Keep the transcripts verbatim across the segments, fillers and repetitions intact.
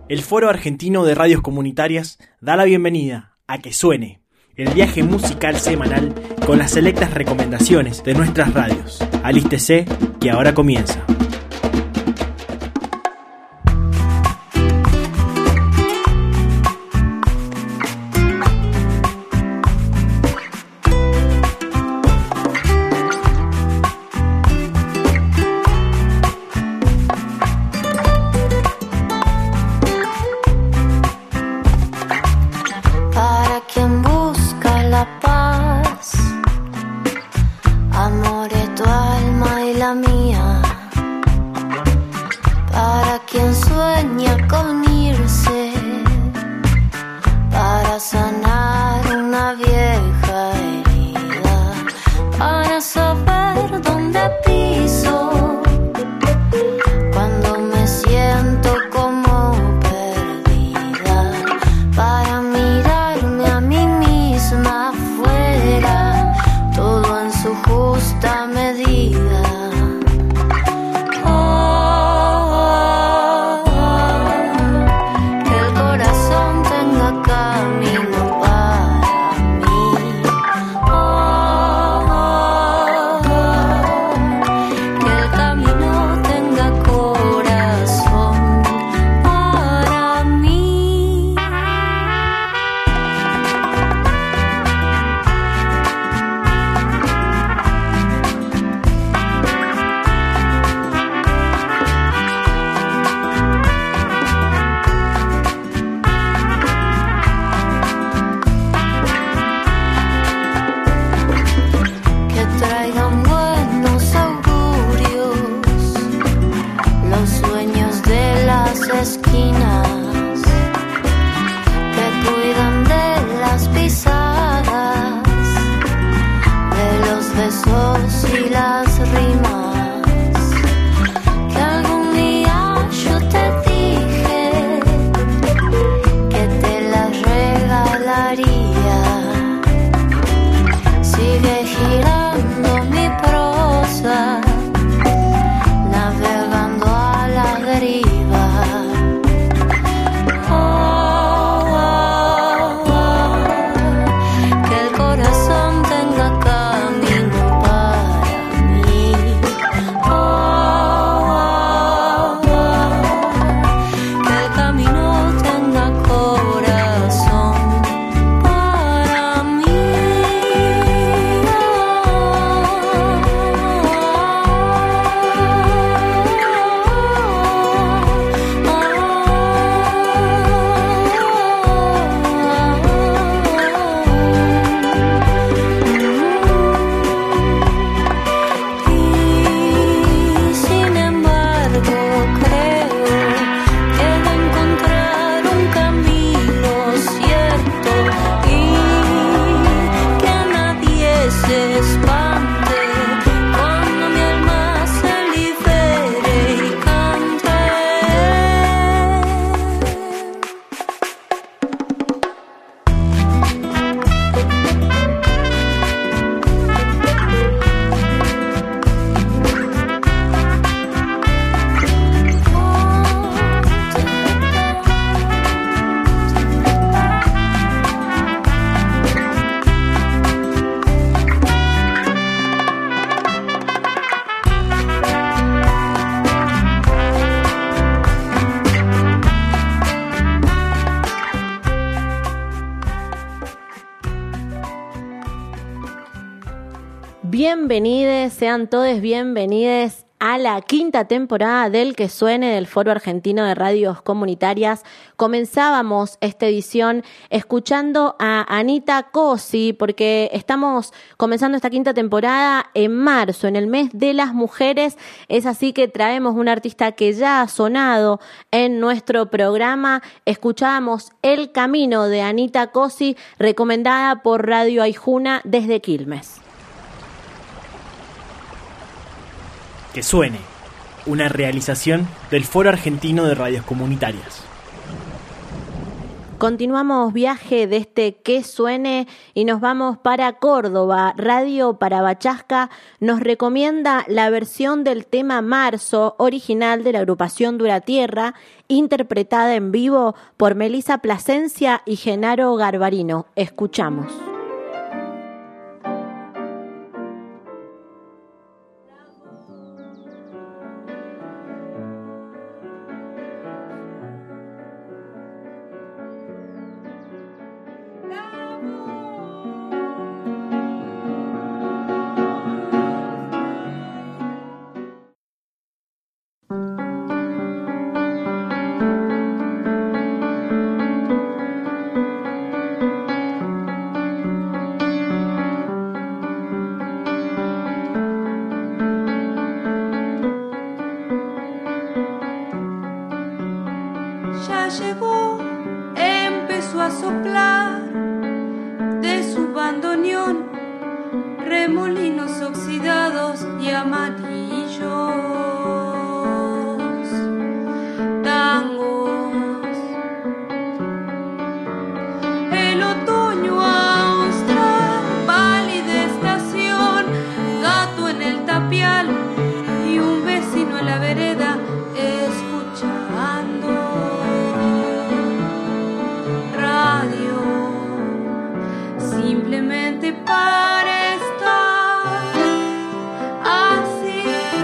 El Foro Argentino de Radios Comunitarias da la bienvenida a Que Suene, el viaje musical semanal con las selectas recomendaciones de nuestras radios. Alístese, que ahora comienza. Bienvenides, sean todos bienvenidos a la quinta temporada del Que Suene del Foro Argentino de Radios Comunitarias. Comenzábamos esta edición escuchando a Anita Cosi porque estamos comenzando esta quinta temporada en marzo, en el mes de las mujeres. Es así que traemos una artista que ya ha sonado en nuestro programa. Escuchábamos El Camino de Anita Cosi, recomendada por Radio Aijuna desde Quilmes. Que Suene, una realización del Foro Argentino de Radios Comunitarias. Continuamos viaje de este Que Suene y nos vamos para Córdoba. Radio Parabachasca nos recomienda la versión del tema Marzo, original de la agrupación Dura Tierra, interpretada en vivo por Melissa Plasencia y Genaro Garbarino. Escuchamos. Simplemente para estar así.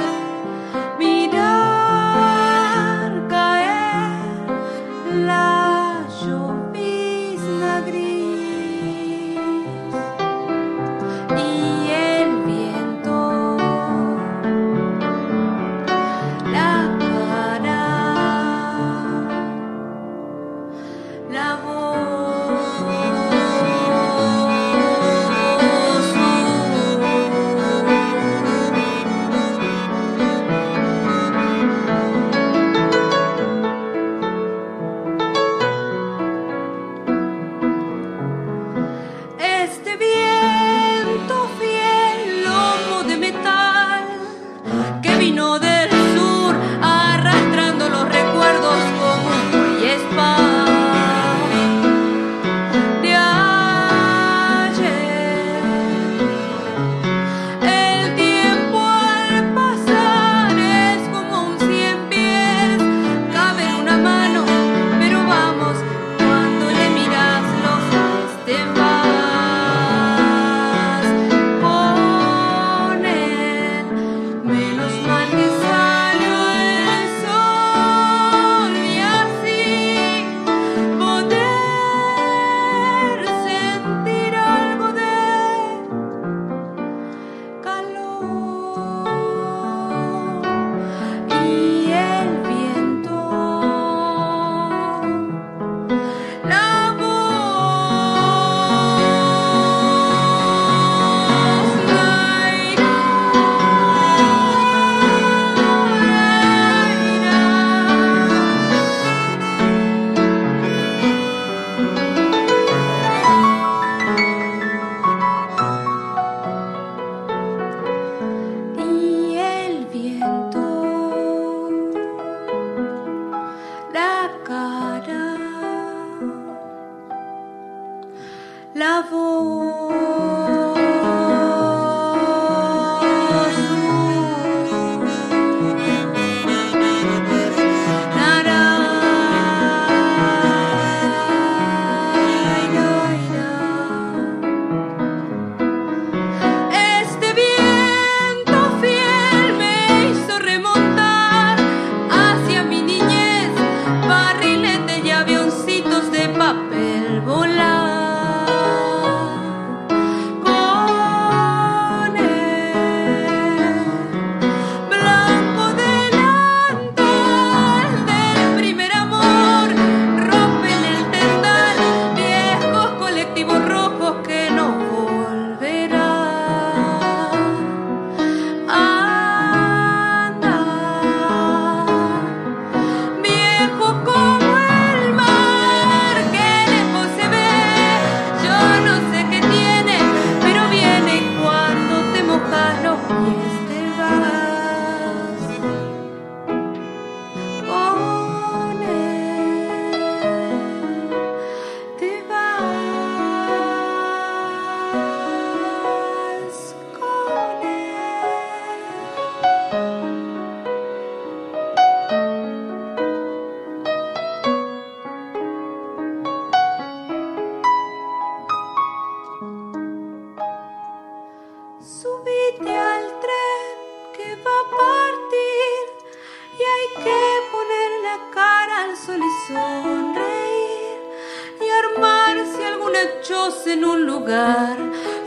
que poner la cara al sol y sonreír y armarse alguna choza en un lugar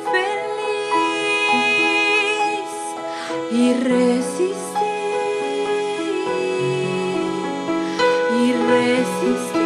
feliz y resistir, y resistir.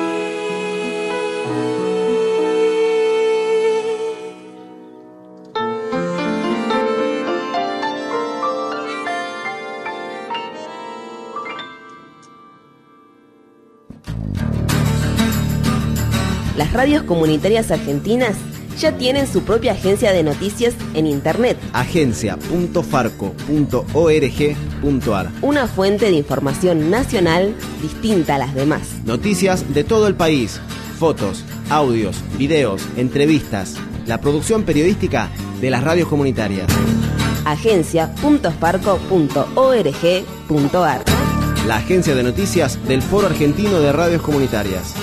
Las radios comunitarias argentinas ya tienen su propia agencia de noticias en internet. agencia punto farco punto org punto ar. Una fuente de información nacional distinta a las demás. Noticias de todo el país, fotos, audios, videos, entrevistas, la producción periodística de las radios comunitarias. agencia punto farco punto org punto ar. La agencia de noticias del Foro Argentino de Radios Comunitarias.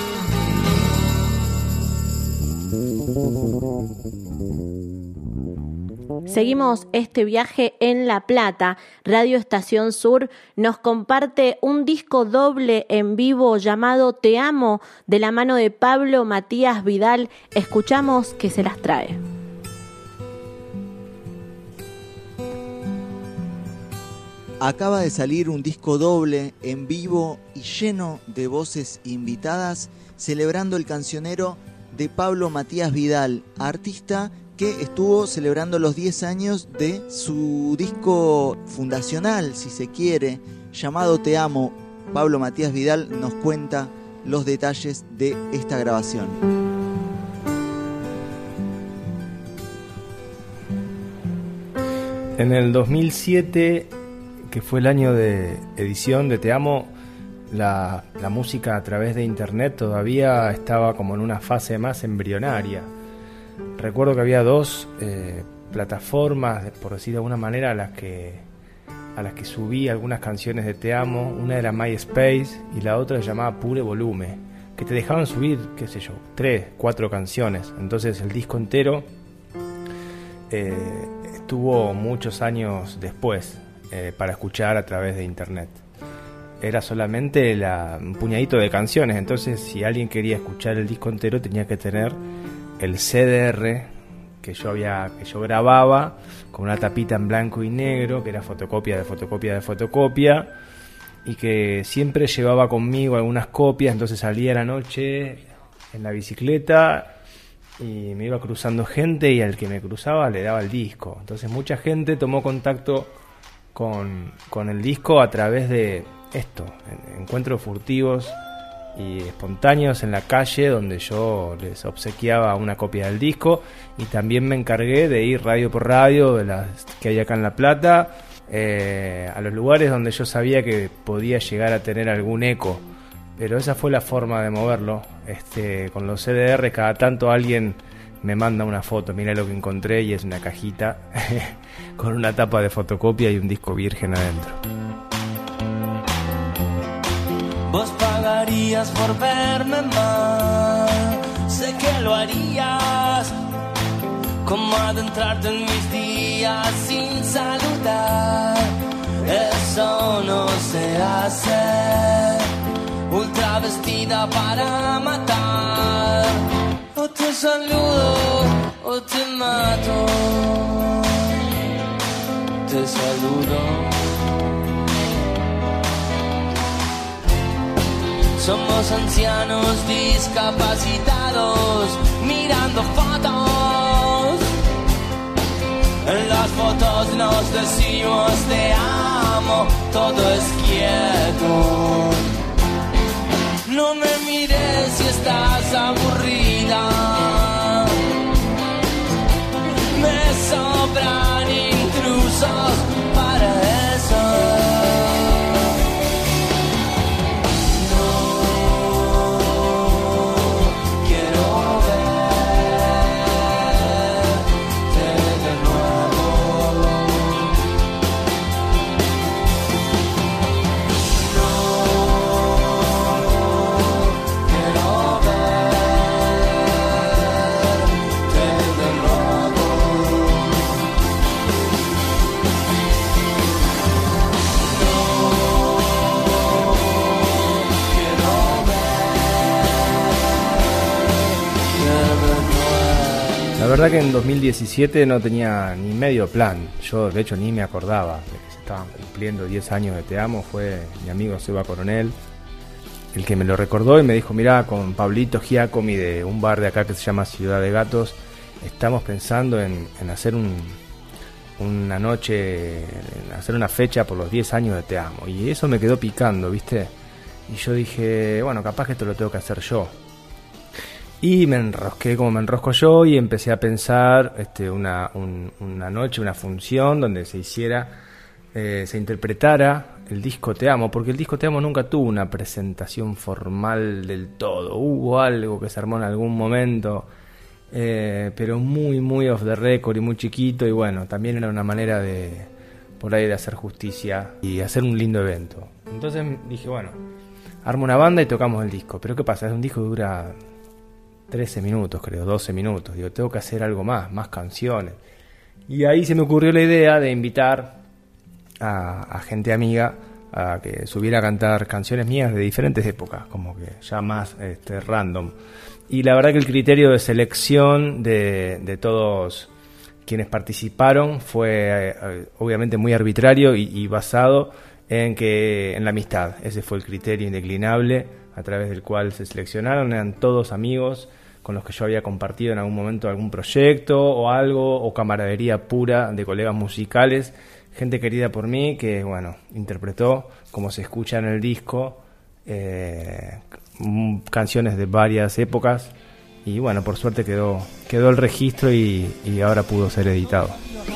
Seguimos este viaje en La Plata. Radio Estación Sur nos comparte un disco doble en vivo llamado Te Amo, de la mano de Pablo Matías Vidal. Escuchamos que se las trae. Acaba de salir un disco doble en vivo y lleno de voces invitadas, celebrando el cancionero de Pablo Matías Vidal, artista que estuvo celebrando los diez años de su disco fundacional, si se quiere, llamado Te Amo. Pablo Matías Vidal nos cuenta los detalles de esta grabación. En el dos mil siete, que fue el año de edición de Te Amo, la, la música a través de internet todavía estaba como en una fase más embrionaria. Recuerdo que había dos eh, plataformas, por decir de alguna manera, a las que a las que subí algunas canciones de Te Amo. Una era MySpace y la otra se llamaba Pure Volume, que te dejaban subir, qué sé yo, tres, cuatro canciones. Entonces el disco entero eh, estuvo muchos años después eh, para escuchar a través de internet. Era solamente la, un puñadito de canciones, entonces si alguien quería escuchar el disco entero tenía que tener el C D R que yo había que yo grababa con una tapita en blanco y negro, que era fotocopia de fotocopia de fotocopia, y que siempre llevaba conmigo algunas copias. Entonces salía a la noche en la bicicleta y me iba cruzando gente, y al que me cruzaba le daba el disco. Entonces mucha gente tomó contacto con, con el disco a través de esto, encuentros furtivos y espontáneos en la calle, donde yo les obsequiaba una copia del disco, y también me encargué de ir radio por radio de las que hay acá en La Plata, eh, a los lugares donde yo sabía que podía llegar a tener algún eco. Pero esa fue la forma de moverlo. Este, con los C D R cada tanto alguien me manda una foto, mira lo que encontré, y es una cajita con una tapa de fotocopia y un disco virgen adentro. Vos pagarías por verme más, sé que lo harías. Como adentrarte en mis días sin saludar, eso no se hace. Ultra vestida para matar, o te saludo o te mato. Te saludo. Somos ancianos discapacitados mirando fotos. En las fotos nos decimos te amo, todo es quieto. No me mires si estás aburrida. Me sobran intrusos para eso. No verdad que en dos mil diecisiete no tenía ni medio plan. Yo de hecho ni me acordaba de que se estaban cumpliendo diez años de Te Amo. Fue mi amigo Seba Coronel el que me lo recordó y me dijo: mirá, con Pablito Giacomi de un bar de acá que se llama Ciudad de Gatos, estamos pensando en, en hacer un, una noche, en hacer una fecha por los diez años de Te Amo. Y eso me quedó picando, ¿viste? Y yo dije, bueno, capaz que esto lo tengo que hacer yo. Y me enrosqué como me enrosco yo y empecé a pensar este, una, un, una noche, una función donde se hiciera, eh, se interpretara el disco Te Amo, porque el disco Te Amo nunca tuvo una presentación formal del todo. Hubo algo que se armó en algún momento, eh, pero muy, muy off the record y muy chiquito, y bueno, también era una manera de, por ahí, de hacer justicia y hacer un lindo evento. Entonces dije, bueno, armo una banda y tocamos el disco. Pero ¿qué pasa? Es un disco que dura trece minutos, creo, doce minutos. Digo, tengo que hacer algo más, más canciones. Y ahí se me ocurrió la idea de invitar a, a gente amiga a que subiera a cantar canciones mías de diferentes épocas, como que ya más este, random. Y la verdad que el criterio de selección de, de todos quienes participaron fue eh, obviamente muy arbitrario y, y basado en que en la amistad. Ese fue el criterio indeclinable a través del cual se seleccionaron. Eran todos amigos con los que yo había compartido en algún momento algún proyecto o algo, o camaradería pura de colegas musicales, gente querida por mí que, bueno, interpretó, como se escucha en el disco, eh, canciones de varias épocas, y bueno, por suerte quedó, quedó el registro y, y ahora pudo ser editado.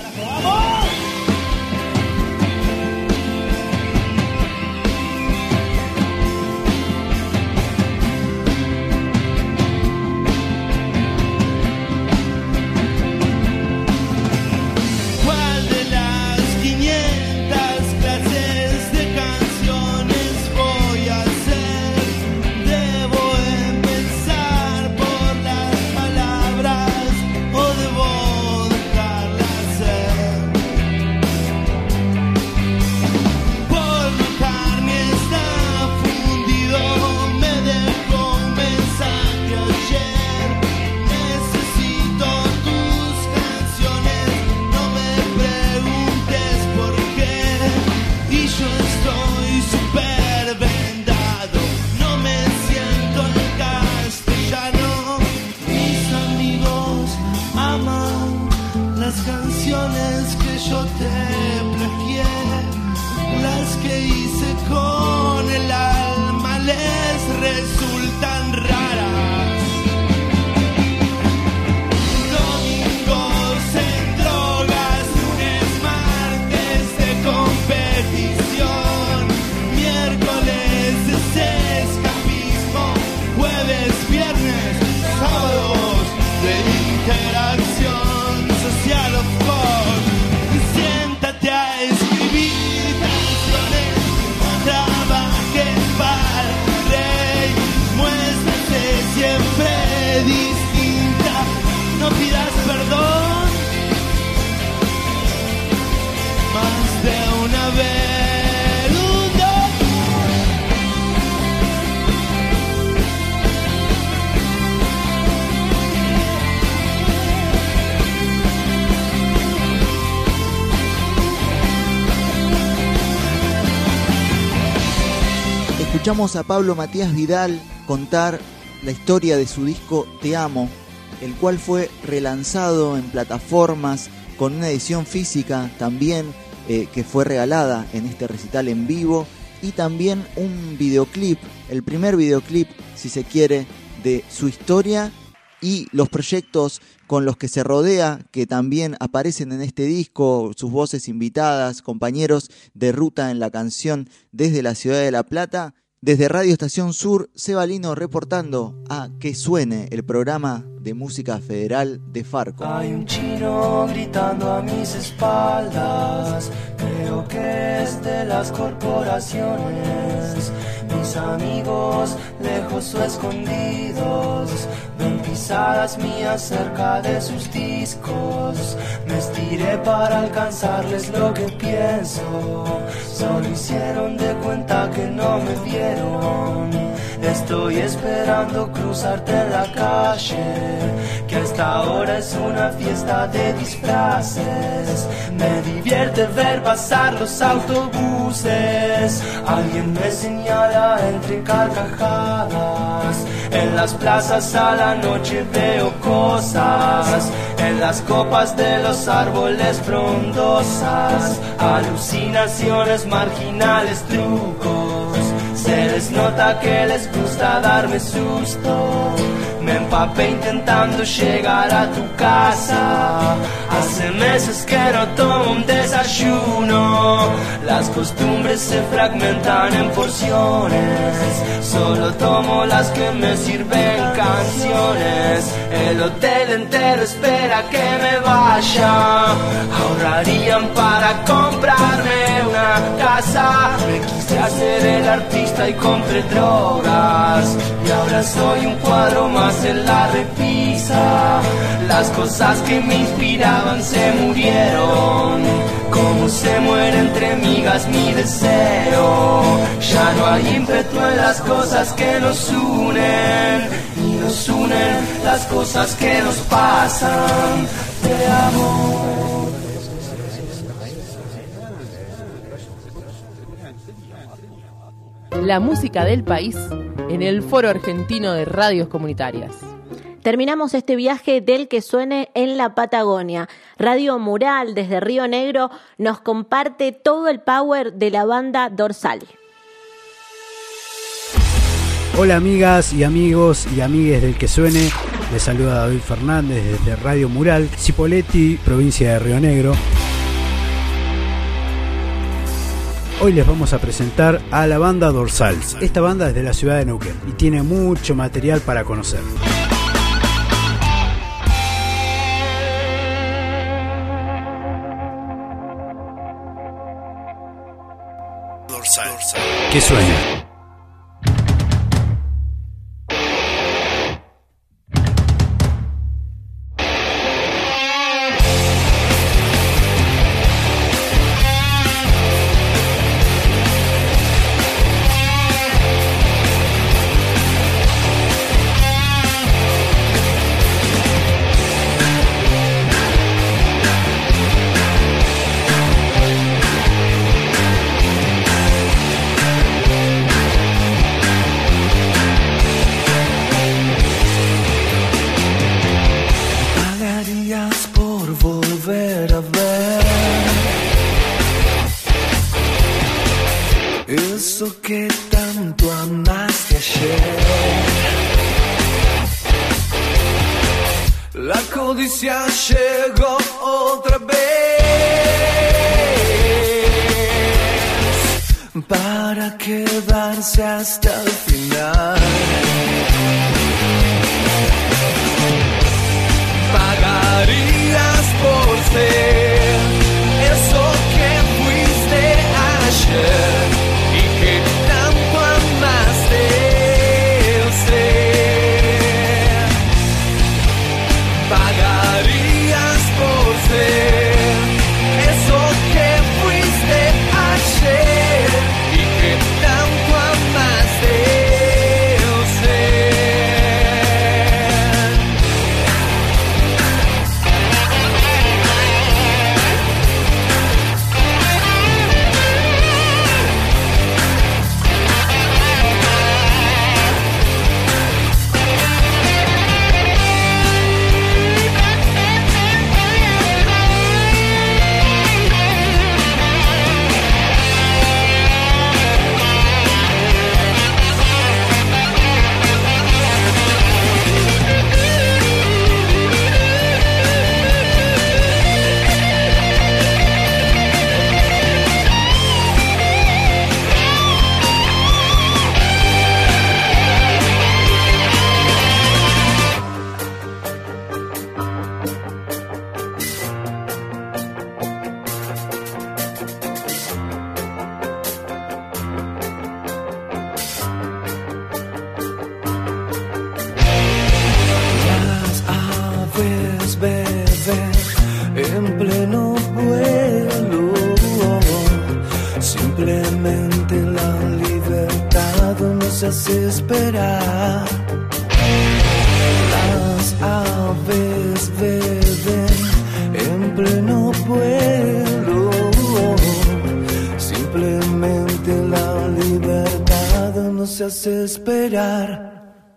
Escuchamos a Pablo Matías Vidal contar la historia de su disco Te Amo, el cual fue relanzado en plataformas con una edición física también eh, que fue regalada en este recital en vivo, y también un videoclip, el primer videoclip, si se quiere, de su historia y los proyectos con los que se rodea, que también aparecen en este disco, sus voces invitadas, compañeros de ruta en la canción desde la ciudad de La Plata. Desde Radio Estación Sur, Seba Lino reportando a Que Suene, el programa de música federal de Farco. Hay un chino gritando a mis espaldas, creo que es de las corporaciones. Mis amigos, lejos o escondidos, ven pisadas mías cerca de sus discos. Me estiré para alcanzarles lo que pienso, solo hicieron de cuenta que no me vieron. Estoy esperando cruzarte en la calle, que a esta hora es una fiesta de disfraces. Me divierte ver pasar los autobuses. Alguien me señala entre carcajadas. En las plazas a la noche veo cosas. En las copas de los árboles frondosas. Alucinaciones marginales, trucos. Se les nota que les gusta darme susto. Me empapé intentando llegar a tu casa. Hace meses que no tomo un desayuno. Las costumbres se fragmentan en porciones. Solo tomo las que me sirven canciones. El hotel entero espera que me vaya. Ahorrarían para comprarme una casa. Me quise hacer el artista y compré drogas. Y ahora soy un cuadro más en la repisa. Las cosas que me inspiraban se murieron. Como se muere entre migas mi deseo. Ya no hay ímpetu en las cosas que nos unen. Y nos unen las cosas que nos pasan. Te amo. La música del país en el Foro Argentino de Radios Comunitarias. Terminamos este viaje del que suene en la Patagonia. Radio Mural desde Río Negro nos comparte todo el power de la banda Dorsal. Hola amigas y amigos y amigues del que suene. Les saluda David Fernández desde Radio Mural, Cipolletti, provincia de Río Negro. Hoy les vamos a presentar a la banda Dorsal. Esta banda es de la ciudad de Neuquén y tiene mucho material para conocer. Dorsal. Que suena. Eso que tanto amaste ayer. La codicia llegó otra vez para quedarse hasta el final. Pagarías por ser eso que fuiste ayer. no se hace esperar. Las aves beben en pleno vuelo. Simplemente la libertad no se hace esperar.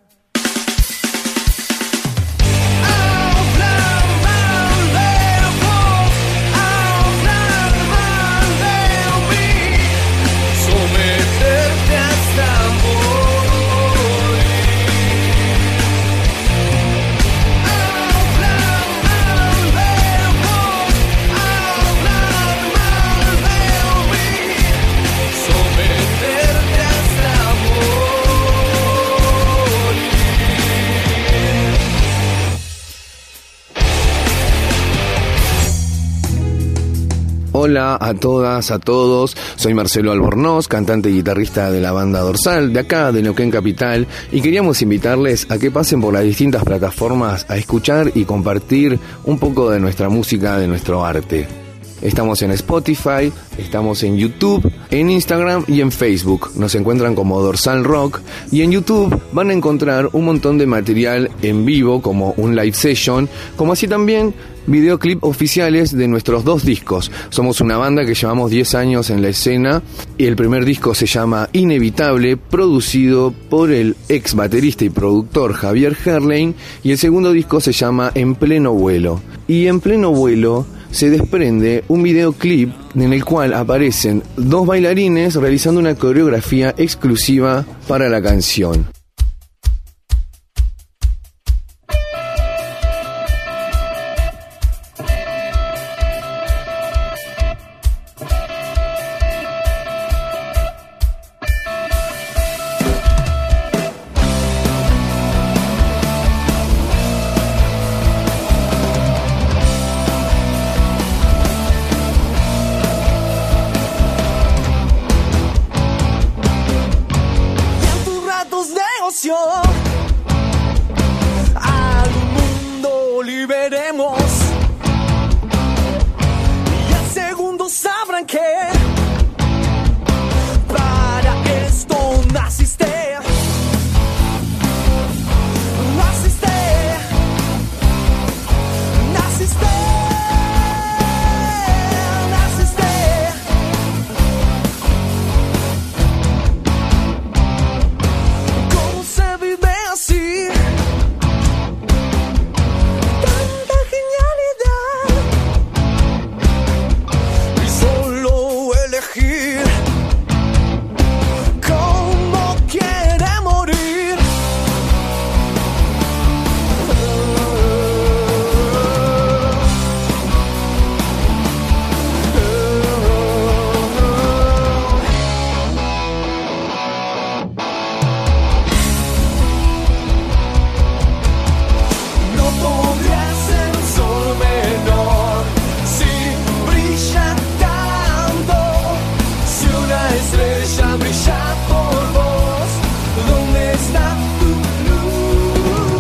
Hola a todas, a todos, soy Marcelo Albornoz, cantante y guitarrista de la banda Dorsal, de acá, de Neuquén Capital, y queríamos invitarles a que pasen por las distintas plataformas a escuchar y compartir un poco de nuestra música, de nuestro arte. Estamos en Spotify, estamos en YouTube, en Instagram y en Facebook. Nos encuentran como Dorsal Rock, y en YouTube van a encontrar un montón de material en vivo, como un live session, como así también videoclip oficiales de nuestros dos discos. Somos una banda que llevamos diez años en la escena y el primer disco se llama Inevitable, producido por el ex baterista y productor Javier Herlein, y el segundo disco se llama En Pleno Vuelo. Y En Pleno Vuelo se desprende un videoclip en el cual aparecen dos bailarines realizando una coreografía exclusiva para la canción. Al mundo liberemos, y al segundo sabrán que para esto naciste, naciste, naciste, naciste. ¿Cómo se vive así? Tanta genialidad y solo elegir cómo quiere morir. No podrías en sol menor si brilla tanto. Si una estrella brilla por vos, ¿dónde está tu luz?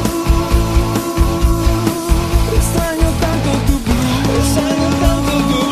Extraño tanto tu luz, extraño tanto tu luz.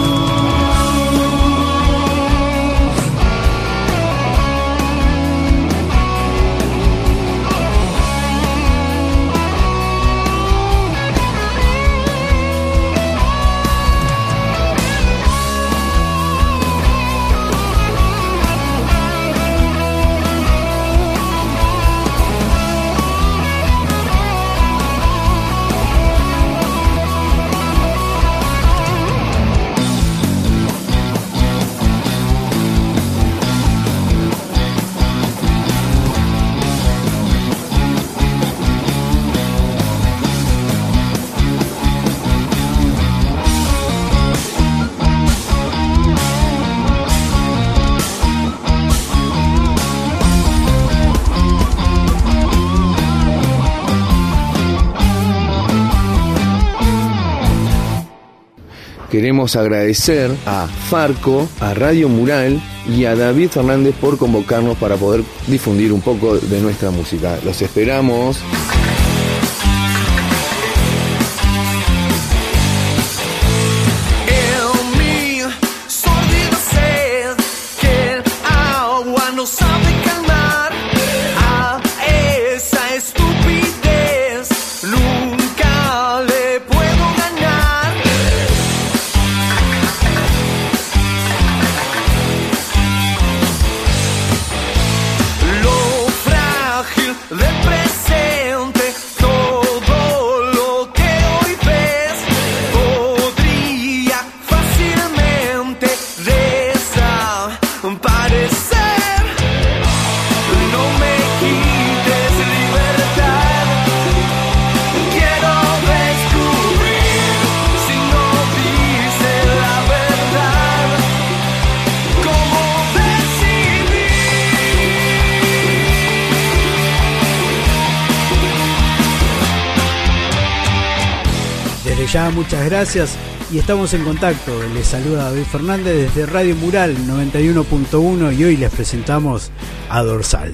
Queremos agradecer a Farco, a Radio Mural y a David Fernández por convocarnos para poder difundir un poco de nuestra música. Los esperamos. En mi sordida sed, que el agua no sabe calmar. ya muchas gracias y estamos en contacto. Les saluda David Fernández desde Radio Mural noventa y uno punto uno y hoy les presentamos a Dorsal.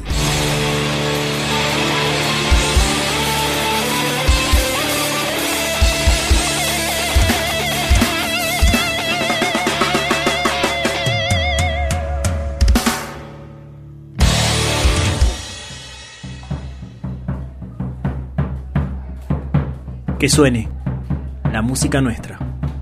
Que suene la música nuestra.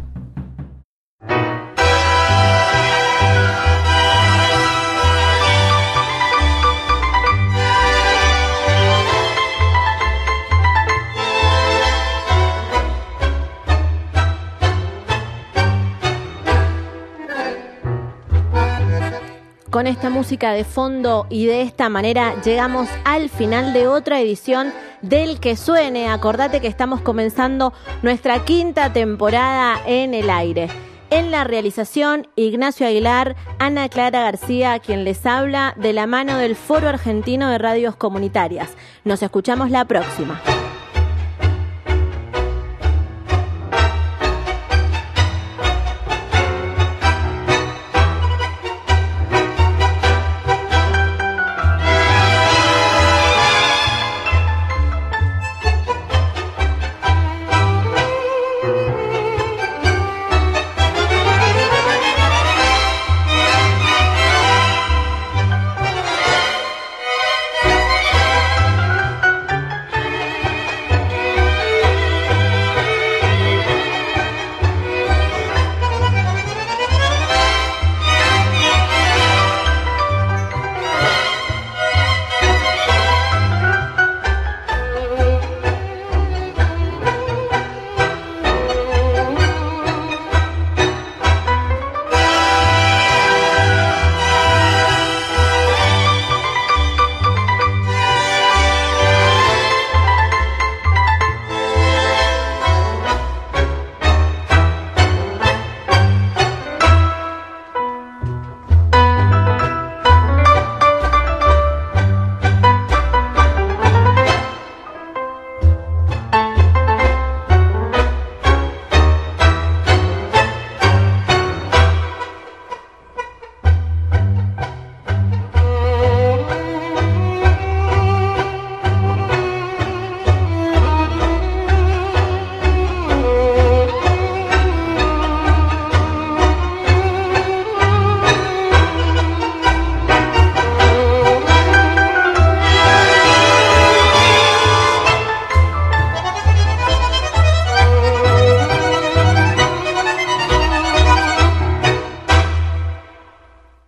Con esta música de fondo y de esta manera llegamos al final de otra edición del Que Suene. Acordate que estamos comenzando nuestra quinta temporada en el aire. En la realización, Ignacio Aguilar, Ana Clara García, quien les habla de la mano del Foro Argentino de Radios Comunitarias. Nos escuchamos la próxima.